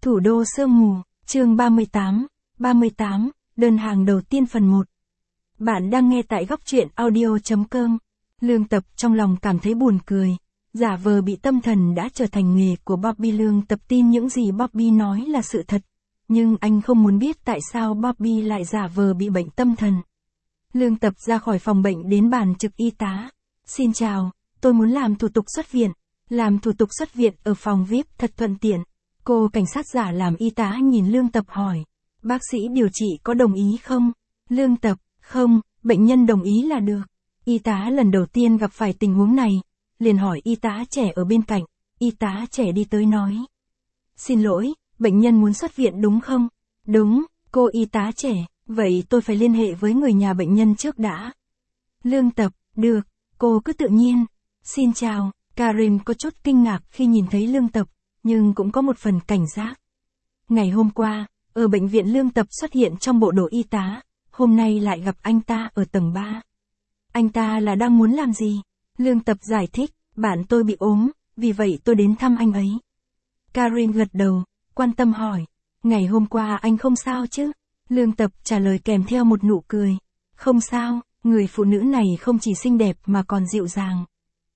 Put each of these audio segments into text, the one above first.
Thủ đô sương mù, chương 38, đơn hàng đầu tiên phần 1. Bạn đang nghe tại góc truyện audio.com. Lương Tập trong lòng cảm thấy buồn cười. Giả vờ bị tâm thần đã trở thành nghề của Bobby. Lương Tập tin những gì Bobby nói là sự thật. Nhưng anh không muốn biết tại sao Bobby lại giả vờ bị bệnh tâm thần. Lương Tập ra khỏi phòng bệnh đến bàn trực y tá. Xin chào, tôi muốn làm thủ tục xuất viện. Làm thủ tục xuất viện ở phòng VIP thật thuận tiện. Cô cảnh sát giả làm y tá nhìn Lương Tập hỏi. Bác sĩ điều trị có đồng ý không? Lương Tập, không, bệnh nhân đồng ý là được. Y tá lần đầu tiên gặp phải tình huống này, liền hỏi y tá trẻ ở bên cạnh. Y tá trẻ đi tới nói. Xin lỗi, bệnh nhân muốn xuất viện đúng không? Đúng, cô y tá trẻ, vậy tôi phải liên hệ với người nhà bệnh nhân trước đã. Lương Tập, được, cô cứ tự nhiên. Xin chào, Karin có chút kinh ngạc khi nhìn thấy Lương Tập, nhưng cũng có một phần cảnh giác. Ngày hôm qua, ở bệnh viện Lương Tập xuất hiện trong bộ đồ y tá, hôm nay lại gặp anh ta ở tầng 3. Anh ta là đang muốn làm gì? Lương Tập giải thích, bạn tôi bị ốm, vì vậy tôi đến thăm anh ấy. Karin gật đầu, quan tâm hỏi, ngày hôm qua anh không sao chứ? Lương Tập trả lời kèm theo một nụ cười. Không sao, người phụ nữ này không chỉ xinh đẹp mà còn dịu dàng.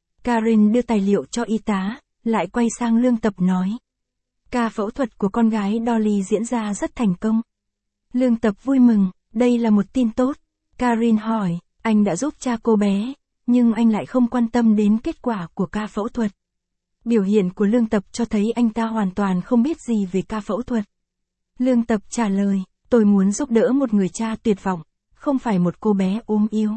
Karin đưa tài liệu cho y tá, lại quay sang Lương Tập nói. Ca phẫu thuật của con gái Dolly diễn ra rất thành công. Lương Tập vui mừng, đây là một tin tốt. Karin hỏi, anh đã giúp cha cô bé, nhưng anh lại không quan tâm đến kết quả của ca phẫu thuật. Biểu hiện của Lương Tập cho thấy anh ta hoàn toàn không biết gì về ca phẫu thuật. Lương Tập trả lời, tôi muốn giúp đỡ một người cha tuyệt vọng, không phải một cô bé ốm yếu.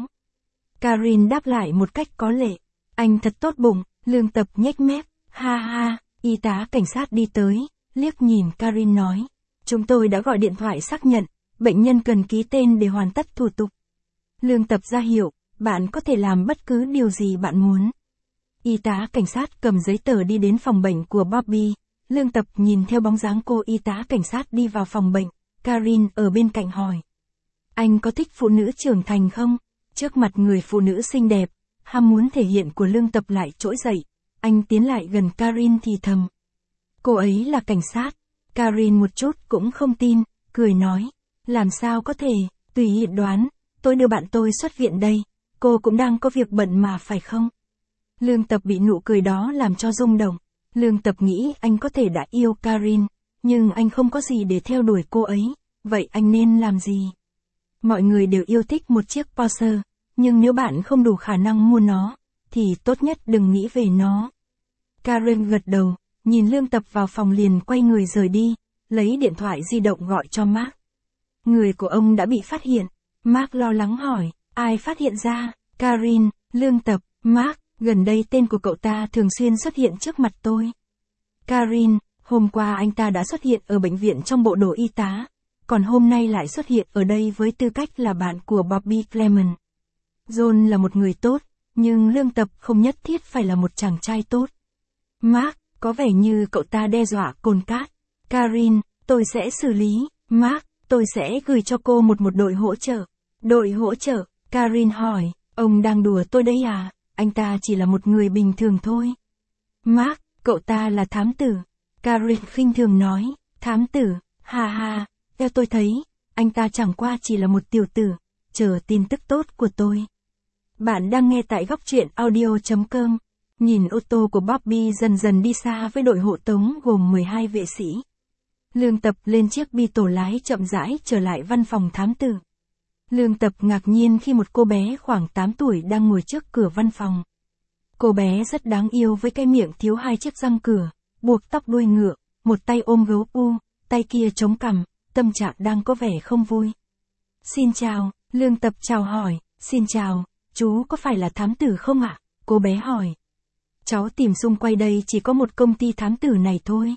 Karin đáp lại một cách có lệ, anh thật tốt bụng. Lương Tập nhếch mép, ha ha. Y tá cảnh sát đi tới, liếc nhìn Karin nói. Chúng tôi đã gọi điện thoại xác nhận, bệnh nhân cần ký tên để hoàn tất thủ tục. Lương Tập ra hiệu, bạn có thể làm bất cứ điều gì bạn muốn. Y tá cảnh sát cầm giấy tờ đi đến phòng bệnh của Bobby. Lương Tập nhìn theo bóng dáng cô y tá cảnh sát đi vào phòng bệnh. Karin ở bên cạnh hỏi. Anh có thích phụ nữ trưởng thành không? Trước mặt người phụ nữ xinh đẹp, ham muốn thể hiện của Lương Tập lại trỗi dậy. Anh tiến lại gần Karin thì thầm. Cô ấy là cảnh sát. Karin một chút cũng không tin, cười nói. Làm sao có thể, tùy ý đoán, tôi đưa bạn tôi xuất viện đây. Cô cũng đang có việc bận mà phải không? Lương Tập bị nụ cười đó làm cho rung động. Lương Tập nghĩ anh có thể đã yêu Karin, nhưng anh không có gì để theo đuổi cô ấy. Vậy anh nên làm gì? Mọi người đều yêu thích một chiếc Porsche, nhưng nếu bạn không đủ khả năng mua nó, thì tốt nhất đừng nghĩ về nó. Karin gật đầu, nhìn Lương Tập vào phòng liền quay người rời đi, lấy điện thoại di động gọi cho Mark. Người của ông đã bị phát hiện. Mark lo lắng hỏi, ai phát hiện ra? Karin, Lương Tập, Mark, gần đây tên của cậu ta thường xuyên xuất hiện trước mặt tôi. Karin, hôm qua anh ta đã xuất hiện ở bệnh viện trong bộ đồ y tá, còn hôm nay lại xuất hiện ở đây với tư cách là bạn của Bobby Clement. John là một người tốt, nhưng Lương Tập không nhất thiết phải là một chàng trai tốt. Mark, có vẻ như cậu ta đe dọa cồn cát. Karin, tôi sẽ xử lý. Mark, tôi sẽ gửi cho cô một đội hỗ trợ. Đội hỗ trợ? Karin hỏi, ông đang đùa tôi đấy à? Anh ta chỉ là một người bình thường thôi. Mark, cậu ta là thám tử. Karin khinh thường nói, thám tử, ha ha, theo tôi thấy, anh ta chẳng qua chỉ là một tiểu tử, chờ tin tức tốt của tôi. Bạn đang nghe tại góc truyện audio.com. Nhìn ô tô của Bobby dần dần đi xa với đội hộ tống gồm 12 vệ sĩ. Lương Tập lên chiếc bi tổ lái chậm rãi trở lại văn phòng thám tử. Lương Tập ngạc nhiên khi một cô bé khoảng 8 tuổi đang ngồi trước cửa văn phòng. Cô bé rất đáng yêu với cái miệng thiếu 2 chiếc răng cửa, buộc tóc đuôi ngựa, một tay ôm gấu u, tay kia chống cằm, tâm trạng đang có vẻ không vui. Xin chào, Lương Tập chào hỏi, xin chào, chú có phải là thám tử không ạ? Cô bé hỏi. Cháu tìm xung quanh đây chỉ có một công ty thám tử này thôi.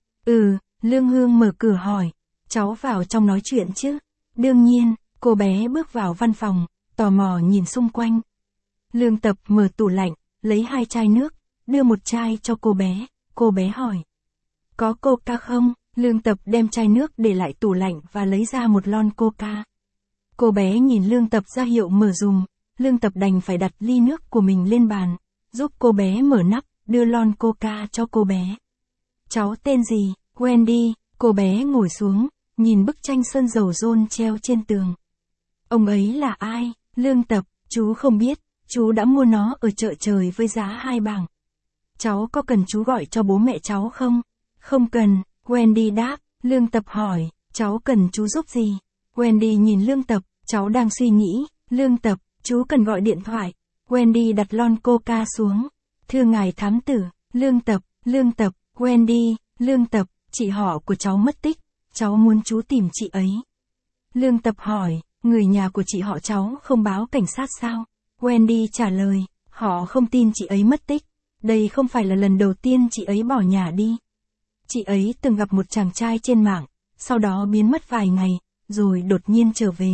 Lương Hương mở cửa hỏi. Cháu vào trong nói chuyện chứ? Đương nhiên, cô bé bước vào văn phòng, tò mò nhìn xung quanh. Lương Tập mở tủ lạnh, lấy 2 chai nước, đưa một chai cho cô bé. Cô bé hỏi. Có coca không? Lương Tập đem chai nước để lại tủ lạnh và lấy ra một lon coca. Cô bé nhìn Lương Tập ra hiệu mở dùm. Lương Tập đành phải đặt ly nước của mình lên bàn, giúp cô bé mở nắp, đưa lon coca cho cô bé. Cháu tên gì? Wendy, Cô bé ngồi xuống, nhìn bức tranh sơn dầu John treo trên tường. Ông ấy là ai? Lương Tập, chú không biết, chú đã mua nó ở chợ trời với giá 2 bảng. Cháu có cần chú gọi cho bố mẹ cháu không? Không cần, Wendy đáp. Lương Tập hỏi, cháu cần chú giúp gì? Wendy nhìn Lương Tập, cháu đang suy nghĩ. Lương Tập, chú cần gọi điện thoại. Wendy đặt lon coca xuống. Thưa ngài thám tử. Lương Tập, Wendy, Lương Tập, chị họ của cháu mất tích, cháu muốn chú tìm chị ấy. Lương Tập hỏi, người nhà của chị họ cháu không báo cảnh sát sao? Wendy trả lời, họ không tin chị ấy mất tích. Đây không phải là lần đầu tiên chị ấy bỏ nhà đi. Chị ấy từng gặp một chàng trai trên mạng, sau đó biến mất vài ngày, rồi đột nhiên trở về.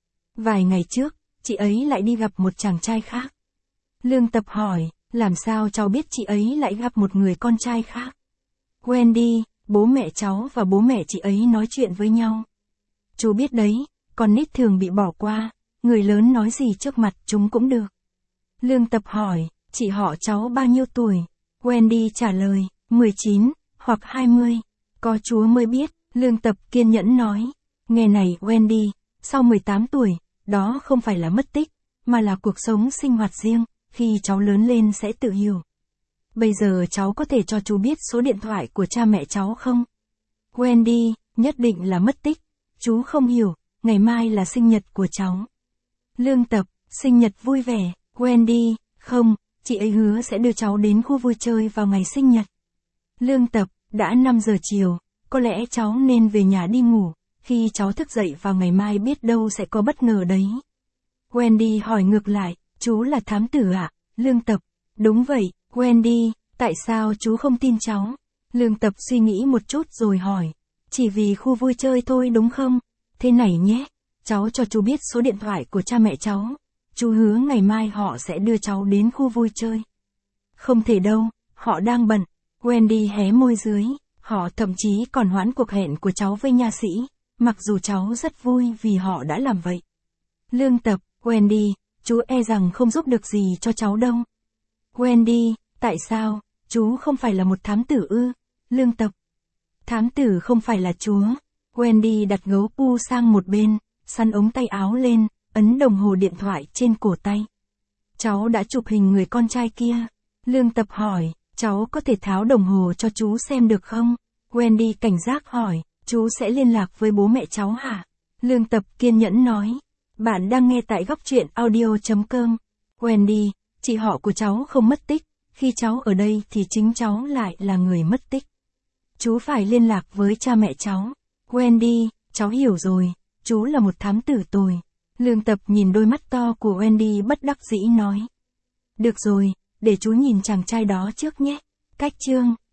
Vài ngày trước, chị ấy lại đi gặp một chàng trai khác. Lương Tập hỏi, làm sao cháu biết chị ấy lại gặp một người con trai khác? Wendy, bố mẹ cháu và bố mẹ chị ấy nói chuyện với nhau. Chú biết đấy, con nít thường bị bỏ qua, người lớn nói gì trước mặt chúng cũng được. Lương Tập hỏi, chị họ cháu bao nhiêu tuổi? Wendy trả lời, 19, hoặc 20. Có Chúa mới biết, Lương Tập kiên nhẫn nói. Nghe này Wendy, sau 18 tuổi, đó không phải là mất tích, mà là cuộc sống sinh hoạt riêng, khi cháu lớn lên sẽ tự hiểu. Bây giờ cháu có thể cho chú biết số điện thoại của cha mẹ cháu không? Wendy, nhất định là mất tích. Chú không hiểu, ngày mai là sinh nhật của cháu. Lương Tập, sinh nhật vui vẻ. Wendy, không, chị ấy hứa sẽ đưa cháu đến khu vui chơi vào ngày sinh nhật. Lương Tập, đã 5 giờ chiều, có lẽ cháu nên về nhà đi ngủ, khi cháu thức dậy vào ngày mai biết đâu sẽ có bất ngờ đấy. Wendy hỏi ngược lại, chú là thám tử ạ? Lương Tập, đúng vậy, Wendy, tại sao chú không tin cháu? Lương Tập suy nghĩ một chút rồi hỏi, chỉ vì khu vui chơi thôi đúng không? Thế này nhé, cháu cho chú biết số điện thoại của cha mẹ cháu. Chú hứa ngày mai họ sẽ đưa cháu đến khu vui chơi. Không thể đâu, họ đang bận. Wendy hé môi dưới, họ thậm chí còn hoãn cuộc hẹn của cháu với nha sĩ, mặc dù cháu rất vui vì họ đã làm vậy. Lương Tập, Wendy, chú e rằng không giúp được gì cho cháu đâu. Wendy, tại sao, chú không phải là một thám tử ư? Lương Tập, thám tử không phải là Chúa. Wendy đặt gấu pu sang một bên, sắn ống tay áo lên, ấn đồng hồ điện thoại trên cổ tay. Cháu đã chụp hình người con trai kia. Lương Tập hỏi, cháu có thể tháo đồng hồ cho chú xem được không? Wendy cảnh giác hỏi, chú sẽ liên lạc với bố mẹ cháu hả? Lương Tập kiên nhẫn nói, bạn đang nghe tại góc truyện audio.com. Wendy, chị họ của cháu không mất tích, khi cháu ở đây thì chính cháu lại là người mất tích. Chú phải liên lạc với cha mẹ cháu. Wendy, cháu hiểu rồi, chú là một thám tử tồi. Lương Tập nhìn đôi mắt to của Wendy bất đắc dĩ nói. Được rồi, để chú nhìn chàng trai đó trước nhé. Cách chương